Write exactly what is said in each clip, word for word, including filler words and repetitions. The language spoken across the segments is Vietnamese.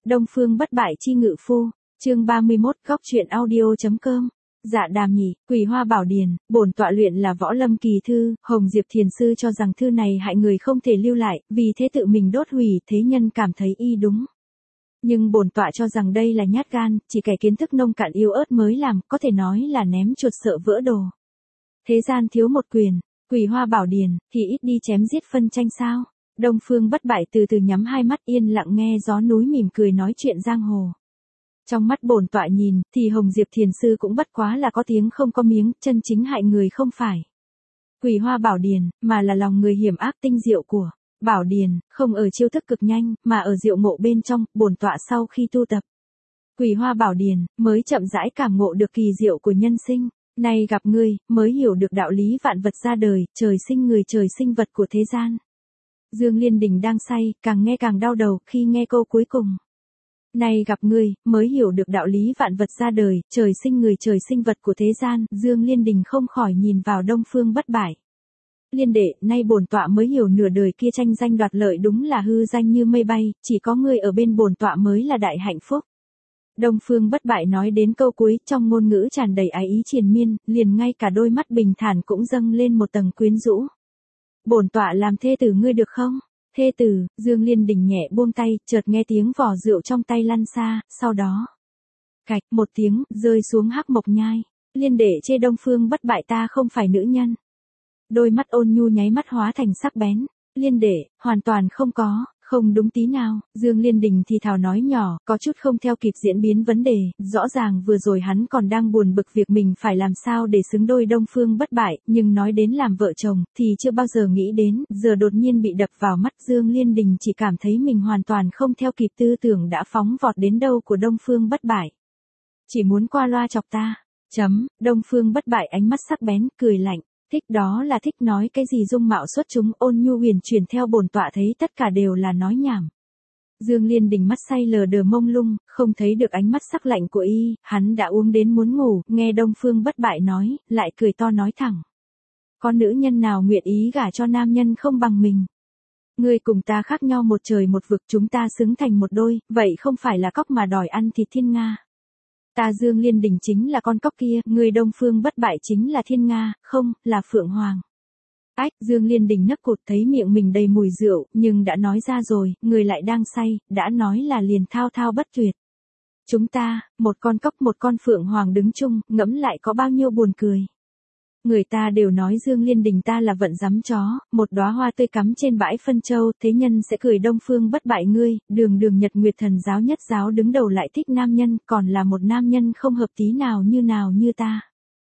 Đông Phương Bất Bại chi ngự phu, chương ba mươi mốt, góc truyện audio.com. Dạ đàm nhỉ, Quỳ Hoa Bảo Điền, bổn tọa luyện là võ lâm kỳ thư, Hồng Diệp Thiền Sư cho rằng thư này hại người không thể lưu lại, vì thế tự mình đốt hủy, thế nhân cảm thấy y đúng. Nhưng bổn tọa cho rằng đây là nhát gan, chỉ kẻ kiến thức nông cạn yếu ớt mới làm, có thể nói là ném chuột sợ vỡ đồ. Thế gian thiếu một quyền, Quỳ Hoa Bảo Điền, thì ít đi chém giết phân tranh sao? Đông Phương Bất Bại từ từ nhắm hai mắt yên lặng nghe gió núi mỉm cười nói chuyện giang hồ. Trong mắt bổn tọa nhìn, thì Hồng Diệp Thiền Sư cũng bất quá là có tiếng không có miếng, chân chính hại người không phải Quỳ Hoa Bảo Điền, mà là lòng người hiểm ác tinh diệu của Bảo Điền, không ở chiêu thức cực nhanh, mà ở diệu ngộ bên trong. Bổn tọa sau khi tu tập Quỳ Hoa Bảo Điền, mới chậm rãi cảm ngộ được kỳ diệu của nhân sinh. Nay gặp ngươi, mới hiểu được đạo lý vạn vật ra đời, trời sinh người trời sinh vật của thế gian. Dương Liên Đình đang say, càng nghe càng đau đầu khi nghe câu cuối cùng. Nay gặp ngươi, mới hiểu được đạo lý vạn vật ra đời, trời sinh người trời sinh vật của thế gian. Dương Liên Đình không khỏi nhìn vào Đông Phương Bất Bại. Liên đệ, nay bổn tọa mới hiểu nửa đời kia tranh danh đoạt lợi đúng là hư danh như mây bay, chỉ có ngươi ở bên bổn tọa mới là đại hạnh phúc. Đông Phương Bất Bại nói đến câu cuối, trong ngôn ngữ tràn đầy ái ý triền miên, liền ngay cả đôi mắt bình thản cũng dâng lên một tầng quyến rũ. Bổn tọa làm thê tử ngươi được không? Thê tử, Dương Liên Đình nhẹ buông tay, chợt nghe tiếng vỏ rượu trong tay lăn xa, sau đó cạch một tiếng, rơi xuống hắc mộc nhai. Liên đệ chê Đông Phương Bất Bại ta không phải nữ nhân. Đôi mắt ôn nhu nháy mắt hóa thành sắc bén. Liên đệ, hoàn toàn không có, không đúng tí nào. Dương Liên Đình thì thào nói nhỏ, có chút không theo kịp diễn biến vấn đề, rõ ràng vừa rồi hắn còn đang buồn bực việc mình phải làm sao để xứng đôi Đông Phương Bất Bại, nhưng nói đến làm vợ chồng, thì chưa bao giờ nghĩ đến, giờ đột nhiên bị đập vào mắt. Dương Liên Đình chỉ cảm thấy mình hoàn toàn không theo kịp tư tưởng đã phóng vọt đến đâu của Đông Phương Bất Bại. Chỉ muốn qua loa chọc ta. Chấm, Đông Phương Bất Bại ánh mắt sắc bén, cười lạnh. Thích đó là thích, nói cái gì dung mạo xuất chúng, ôn nhu huyền chuyển, theo bổn tọa thấy tất cả đều là nói nhảm. Dương Liên Đình mắt say lờ đờ mông lung, không thấy được ánh mắt sắc lạnh của y, hắn đã uống đến muốn ngủ, nghe Đông Phương Bất Bại nói, lại cười to nói thẳng. Có nữ nhân nào nguyện ý gả cho nam nhân không bằng mình? Ngươi cùng ta khác nhau một trời một vực, chúng ta xứng thành một đôi, vậy không phải là cóc mà đòi ăn thịt thiên nga. Ta Dương Liên Đình chính là con cóc kia, người Đông Phương Bất Bại chính là thiên nga, không, là phượng hoàng. Ách, Dương Liên Đình nấc cụt, thấy miệng mình đầy mùi rượu, nhưng đã nói ra rồi, người lại đang say, đã nói là liền thao thao bất tuyệt. Chúng ta, một con cóc một con phượng hoàng đứng chung, ngẫm lại có bao nhiêu buồn cười. Người ta đều nói Dương Liên Đình ta là vận rắm chó, một đóa hoa tươi cắm trên bãi phân châu, thế nhân sẽ cười Đông Phương Bất Bại ngươi, đường đường Nhật Nguyệt Thần giáo nhất giáo đứng đầu lại thích nam nhân, còn là một nam nhân không hợp tí nào như nào như ta.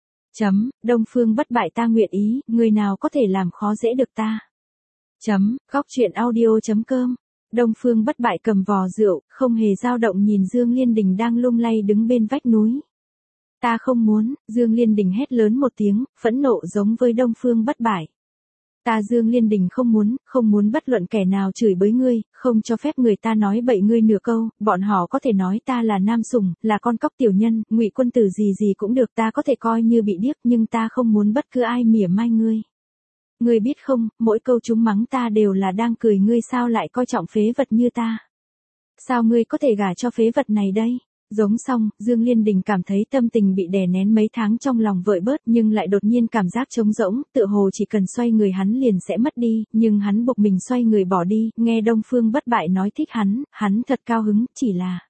Chấm, Đông Phương Bất Bại ta nguyện ý, người nào có thể làm khó dễ được ta. Chấm, góc truyện audio.com. Đông Phương Bất Bại cầm vò rượu, không hề dao động nhìn Dương Liên Đình đang lung lay đứng bên vách núi. Ta không muốn, Dương Liên Đình hét lớn một tiếng, phẫn nộ giống với Đông Phương Bất Bại. Ta Dương Liên Đình không muốn, không muốn bất luận kẻ nào chửi bới ngươi, không cho phép người ta nói bậy ngươi nửa câu, bọn họ có thể nói ta là nam sủng, là con cóc tiểu nhân, ngụy quân tử gì gì cũng được, ta có thể coi như bị điếc, nhưng ta không muốn bất cứ ai mỉa mai ngươi. Ngươi biết không, mỗi câu chúng mắng ta đều là đang cười, ngươi sao lại coi trọng phế vật như ta? Sao ngươi có thể gả cho phế vật này đây? Giống xong, Dương Liên Đình cảm thấy tâm tình bị đè nén mấy tháng trong lòng vợi bớt, nhưng lại đột nhiên cảm giác trống rỗng, tựa hồ chỉ cần xoay người hắn liền sẽ mất đi, nhưng hắn buộc mình xoay người bỏ đi, nghe Đông Phương Bất Bại nói thích hắn, hắn thật cao hứng, chỉ là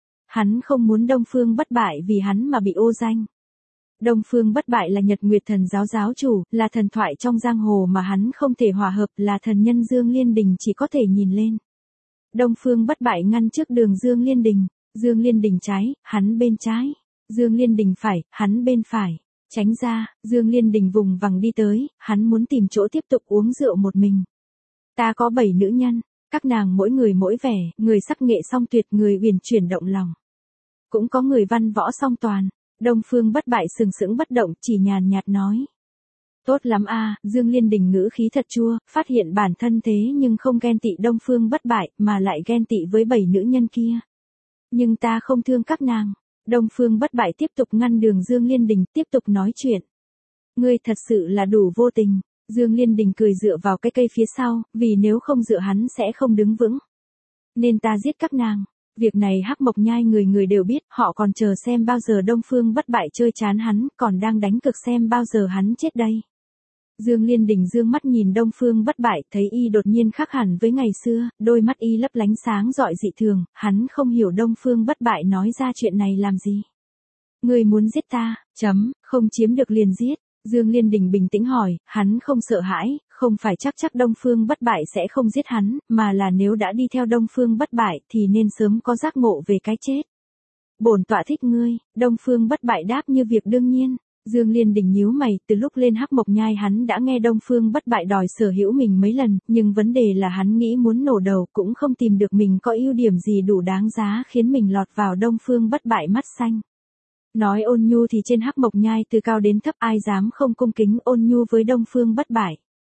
hắn không muốn Đông Phương Bất Bại vì hắn mà bị ô danh. Đông Phương Bất Bại là Nhật Nguyệt Thần giáo giáo chủ, là thần thoại trong giang hồ mà hắn không thể hòa hợp, là thần nhân Dương Liên Đình chỉ có thể nhìn lên. Đông Phương Bất Bại ngăn trước đường Dương Liên Đình. Dương Liên Đình trái, hắn bên trái. Dương Liên Đình phải, hắn bên phải. Tránh ra, Dương Liên Đình vùng vằng đi tới, hắn muốn tìm chỗ tiếp tục uống rượu một mình. Ta có bảy nữ nhân, các nàng mỗi người mỗi vẻ, người sắc nghệ song tuyệt, người uyển chuyển động lòng. Cũng có người văn võ song toàn. Đông Phương Bất Bại sừng sững bất động, chỉ nhàn nhạt nói. Tốt lắm a, Dương Liên Đình ngữ khí thật chua, phát hiện bản thân thế nhưng không ghen tị Đông Phương Bất Bại, mà lại ghen tị với bảy nữ nhân kia. Nhưng ta không thương các nàng. Đông Phương Bất Bại tiếp tục ngăn đường Dương Liên Đình, tiếp tục nói chuyện. Ngươi thật sự là đủ vô tình. Dương Liên Đình cười dựa vào cái cây phía sau, vì nếu không dựa hắn sẽ không đứng vững. Nên ta giết các nàng. Việc này Hắc Mộc Nhai người người đều biết, họ còn chờ xem bao giờ Đông Phương Bất Bại chơi chán hắn, còn đang đánh cực xem bao giờ hắn chết đây. Dương Liên Đình dương mắt nhìn Đông Phương Bất Bại, thấy y đột nhiên khác hẳn với ngày xưa, đôi mắt y lấp lánh sáng rọi dị thường, hắn không hiểu Đông Phương Bất Bại nói ra chuyện này làm gì. Ngươi muốn giết ta, chấm, không chiếm được liền giết. Dương Liên Đình bình tĩnh hỏi, hắn không sợ hãi, không phải chắc chắc Đông Phương Bất Bại sẽ không giết hắn, mà là nếu đã đi theo Đông Phương Bất Bại thì nên sớm có giác ngộ về cái chết. Bổn tọa thích ngươi, Đông Phương Bất Bại đáp như việc đương nhiên. Dương Liên Đình nhíu mày, từ lúc lên Hắc Mộc Nhai hắn đã nghe Đông Phương Bất Bại đòi sở hữu mình mấy lần, nhưng vấn đề là hắn nghĩ muốn nổ đầu cũng không tìm được mình có ưu điểm gì đủ đáng giá khiến mình lọt vào Đông Phương Bất Bại mắt xanh. Nói ôn nhu thì trên Hắc Mộc Nhai từ cao đến thấp ai dám không cung kính ôn nhu với Đông Phương Bất Bại.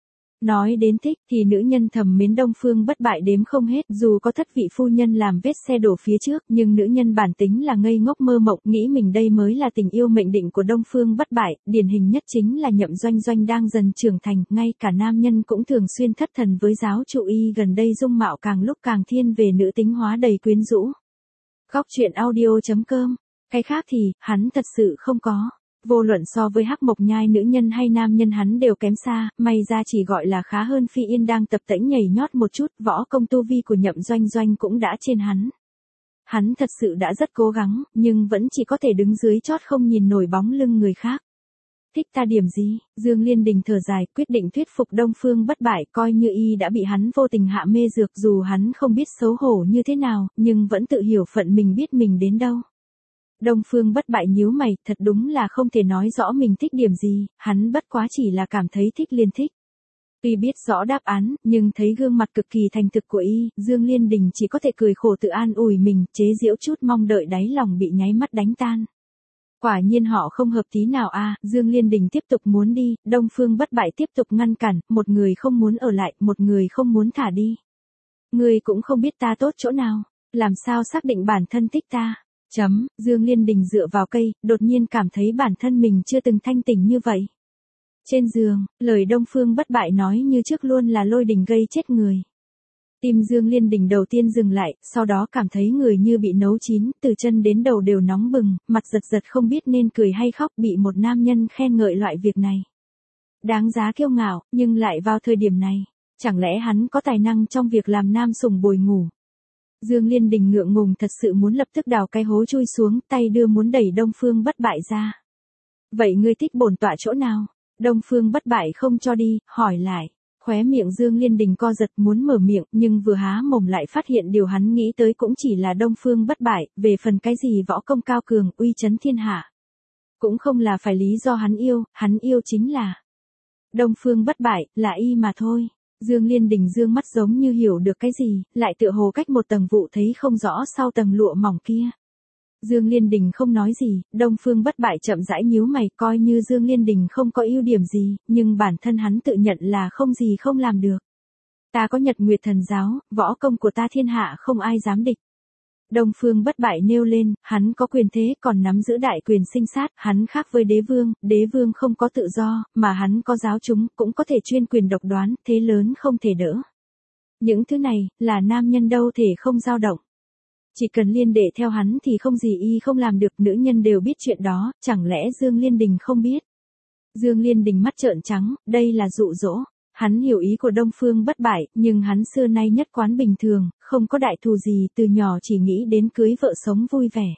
Nói đến thích thì nữ nhân thầm mến Đông Phương Bất Bại đếm không hết, dù có thất vị phu nhân làm vết xe đổ phía trước, nhưng nữ nhân bản tính là ngây ngốc mơ mộng, nghĩ mình đây mới là tình yêu mệnh định của Đông Phương Bất Bại, điển hình nhất chính là Nhậm Doanh Doanh đang dần trưởng thành, ngay cả nam nhân cũng thường xuyên thất thần với giáo chủ y gần đây dung mạo càng lúc càng thiên về nữ tính hóa đầy quyến rũ. Góc truyện audio chấm com. Cái khác thì, hắn thật sự không có. Vô luận so với Hắc Mộc Nhai nữ nhân hay nam nhân hắn đều kém xa, may ra chỉ gọi là khá hơn Phi Yên đang tập tễnh nhảy nhót một chút, võ công tu vi của Nhậm Doanh Doanh cũng đã trên hắn. Hắn thật sự đã rất cố gắng, nhưng vẫn chỉ có thể đứng dưới chót không nhìn nổi bóng lưng người khác. Thích ta điểm gì? Dương Liên Đình thở dài, quyết định thuyết phục Đông Phương Bất Bại, coi như y đã bị hắn vô tình hạ mê dược, dù hắn không biết xấu hổ như thế nào, nhưng vẫn tự hiểu phận mình biết mình đến đâu. Đông Phương Bất Bại nhíu mày, thật đúng là không thể nói rõ mình thích điểm gì, hắn bất quá chỉ là cảm thấy thích liền thích. Tuy biết rõ đáp án, nhưng thấy gương mặt cực kỳ thành thực của y, Dương Liên Đình chỉ có thể cười khổ tự an ủi mình, chế giễu chút mong đợi đáy lòng bị nháy mắt đánh tan. Quả nhiên họ không hợp tí nào a. À, Dương Liên Đình tiếp tục muốn đi, Đông Phương Bất Bại tiếp tục ngăn cản, một người không muốn ở lại, một người không muốn thả đi. Ngươi cũng không biết ta tốt chỗ nào, làm sao xác định bản thân thích ta. Chấm, Dương Liên Đình dựa vào cây, đột nhiên cảm thấy bản thân mình chưa từng thanh tỉnh như vậy. Trên giường, lời Đông Phương Bất Bại nói như trước luôn là lôi đình gây chết người. Tim Dương Liên Đình đầu tiên dừng lại, sau đó cảm thấy người như bị nấu chín, từ chân đến đầu đều nóng bừng, mặt giật giật không biết nên cười hay khóc, bị một nam nhân khen ngợi loại việc này. Đáng giá kiêu ngạo, nhưng lại vào thời điểm này, chẳng lẽ hắn có tài năng trong việc làm nam sủng bồi ngủ. Dương Liên Đình ngượng ngùng thật sự muốn lập tức đào cái hố chui xuống, tay đưa muốn đẩy Đông Phương Bất Bại ra. Vậy ngươi thích bổn tọa chỗ nào? Đông Phương Bất Bại không cho đi, hỏi lại. Khóe miệng Dương Liên Đình co giật muốn mở miệng, nhưng vừa há mồm lại phát hiện điều hắn nghĩ tới cũng chỉ là Đông Phương Bất Bại, về phần cái gì võ công cao cường, uy chấn thiên hạ. Cũng không là phải lý do hắn yêu, hắn yêu chính là Đông Phương Bất Bại, là y mà thôi. Dương Liên Đình dương mắt giống như hiểu được cái gì, lại tựa hồ cách một tầng vụ thấy không rõ sau tầng lụa mỏng kia. Dương Liên Đình không nói gì, Đông Phương Bất Bại chậm rãi nhíu mày, coi như Dương Liên Đình không có ưu điểm gì, nhưng bản thân hắn tự nhận là không gì không làm được. Ta có Nhật Nguyệt Thần Giáo, võ công của ta thiên hạ không ai dám địch. Đông Phương Bất Bại nêu lên, hắn có quyền thế còn nắm giữ đại quyền sinh sát, hắn khác với đế vương, đế vương không có tự do, mà hắn có giáo chúng, cũng có thể chuyên quyền độc đoán, thế lớn không thể đỡ. Những thứ này, là nam nhân đâu thể không dao động. Chỉ cần liên đệ theo hắn thì không gì y không làm được, nữ nhân đều biết chuyện đó, chẳng lẽ Dương Liên Đình không biết. Dương Liên Đình mắt trợn trắng, đây là dụ dỗ. Hắn hiểu ý của Đông Phương Bất Bại, nhưng hắn xưa nay nhất quán bình thường, không có đại thù gì, từ nhỏ chỉ nghĩ đến cưới vợ sống vui vẻ.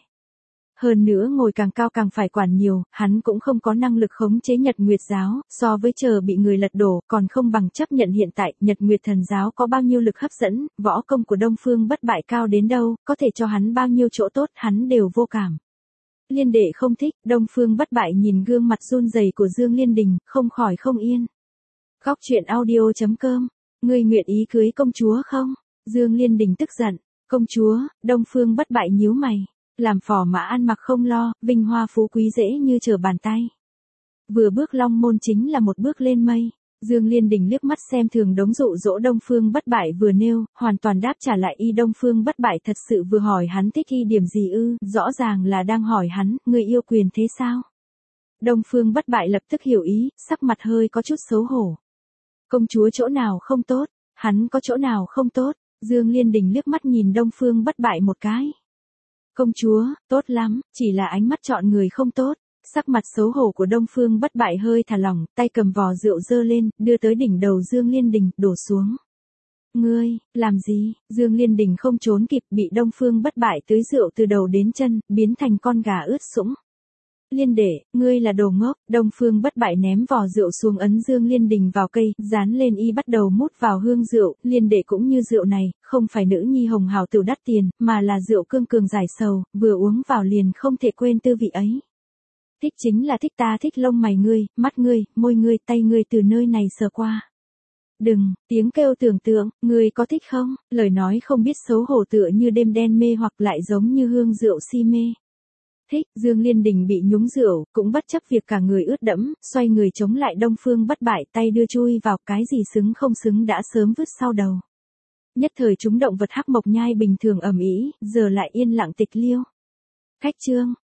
Hơn nữa ngồi càng cao càng phải quản nhiều, hắn cũng không có năng lực khống chế Nhật Nguyệt Giáo, so với chờ bị người lật đổ, còn không bằng chấp nhận hiện tại, Nhật Nguyệt Thần Giáo có bao nhiêu lực hấp dẫn, võ công của Đông Phương Bất Bại cao đến đâu, có thể cho hắn bao nhiêu chỗ tốt, hắn đều vô cảm. Liên đệ không thích, Đông Phương Bất Bại nhìn gương mặt run rẩy của Dương Liên Đình, không khỏi không yên. Góc truyện audio chấm com, ngươi nguyện ý cưới công chúa không? Dương Liên Đình tức giận, công chúa, Đông Phương Bất Bại nhíu mày, làm phò mã ăn mặc không lo, vinh hoa phú quý dễ như trở bàn tay. Vừa bước long môn chính là một bước lên mây. Dương Liên Đình liếc mắt xem thường đống dụ dỗ Đông Phương Bất Bại vừa nêu, hoàn toàn đáp trả lại y. Đông Phương Bất Bại thật sự vừa hỏi hắn thích y điểm gì ư, rõ ràng là đang hỏi hắn, ngươi yêu quyền thế sao? Đông Phương Bất Bại lập tức hiểu ý, sắc mặt hơi có chút xấu hổ. Công chúa chỗ nào không tốt, hắn có chỗ nào không tốt, Dương Liên Đình liếc mắt nhìn Đông Phương Bất Bại một cái. Công chúa, tốt lắm, chỉ là ánh mắt chọn người không tốt. Sắc mặt xấu hổ của Đông Phương Bất Bại hơi thả lỏng, tay cầm vò rượu dơ lên, đưa tới đỉnh đầu Dương Liên Đình, đổ xuống. Ngươi, làm gì? Dương Liên Đình không trốn kịp, bị Đông Phương Bất Bại tưới rượu từ đầu đến chân, biến thành con gà ướt sũng. Liên đệ, ngươi là đồ ngốc. Đông Phương Bất Bại ném vò rượu xuống, ấn Dương Liên Đình vào cây, dán lên y bắt đầu mút vào hương rượu. Liên đệ cũng như rượu này, không phải nữ nhi hồng hào tửu đắt tiền, mà là rượu cương cường giải sầu, vừa uống vào liền không thể quên tư vị ấy. Thích chính là thích, ta thích lông mày ngươi, mắt ngươi, môi ngươi, tay ngươi từ nơi này sờ qua. Đừng, tiếng kêu tưởng tượng, ngươi có thích không? Lời nói không biết xấu hổ tựa như đêm đen mê hoặc lại giống như hương rượu si mê. Thích, Dương Liên Đình bị nhúng rượu, cũng bất chấp việc cả người ướt đẫm, xoay người chống lại Đông Phương Bất Bại, tay đưa chui vào, cái gì xứng không xứng đã sớm vứt sau đầu. Nhất thời chúng động vật hắc mộc nhai bình thường ầm ĩ, giờ lại yên lặng tịch liêu. Khách trương,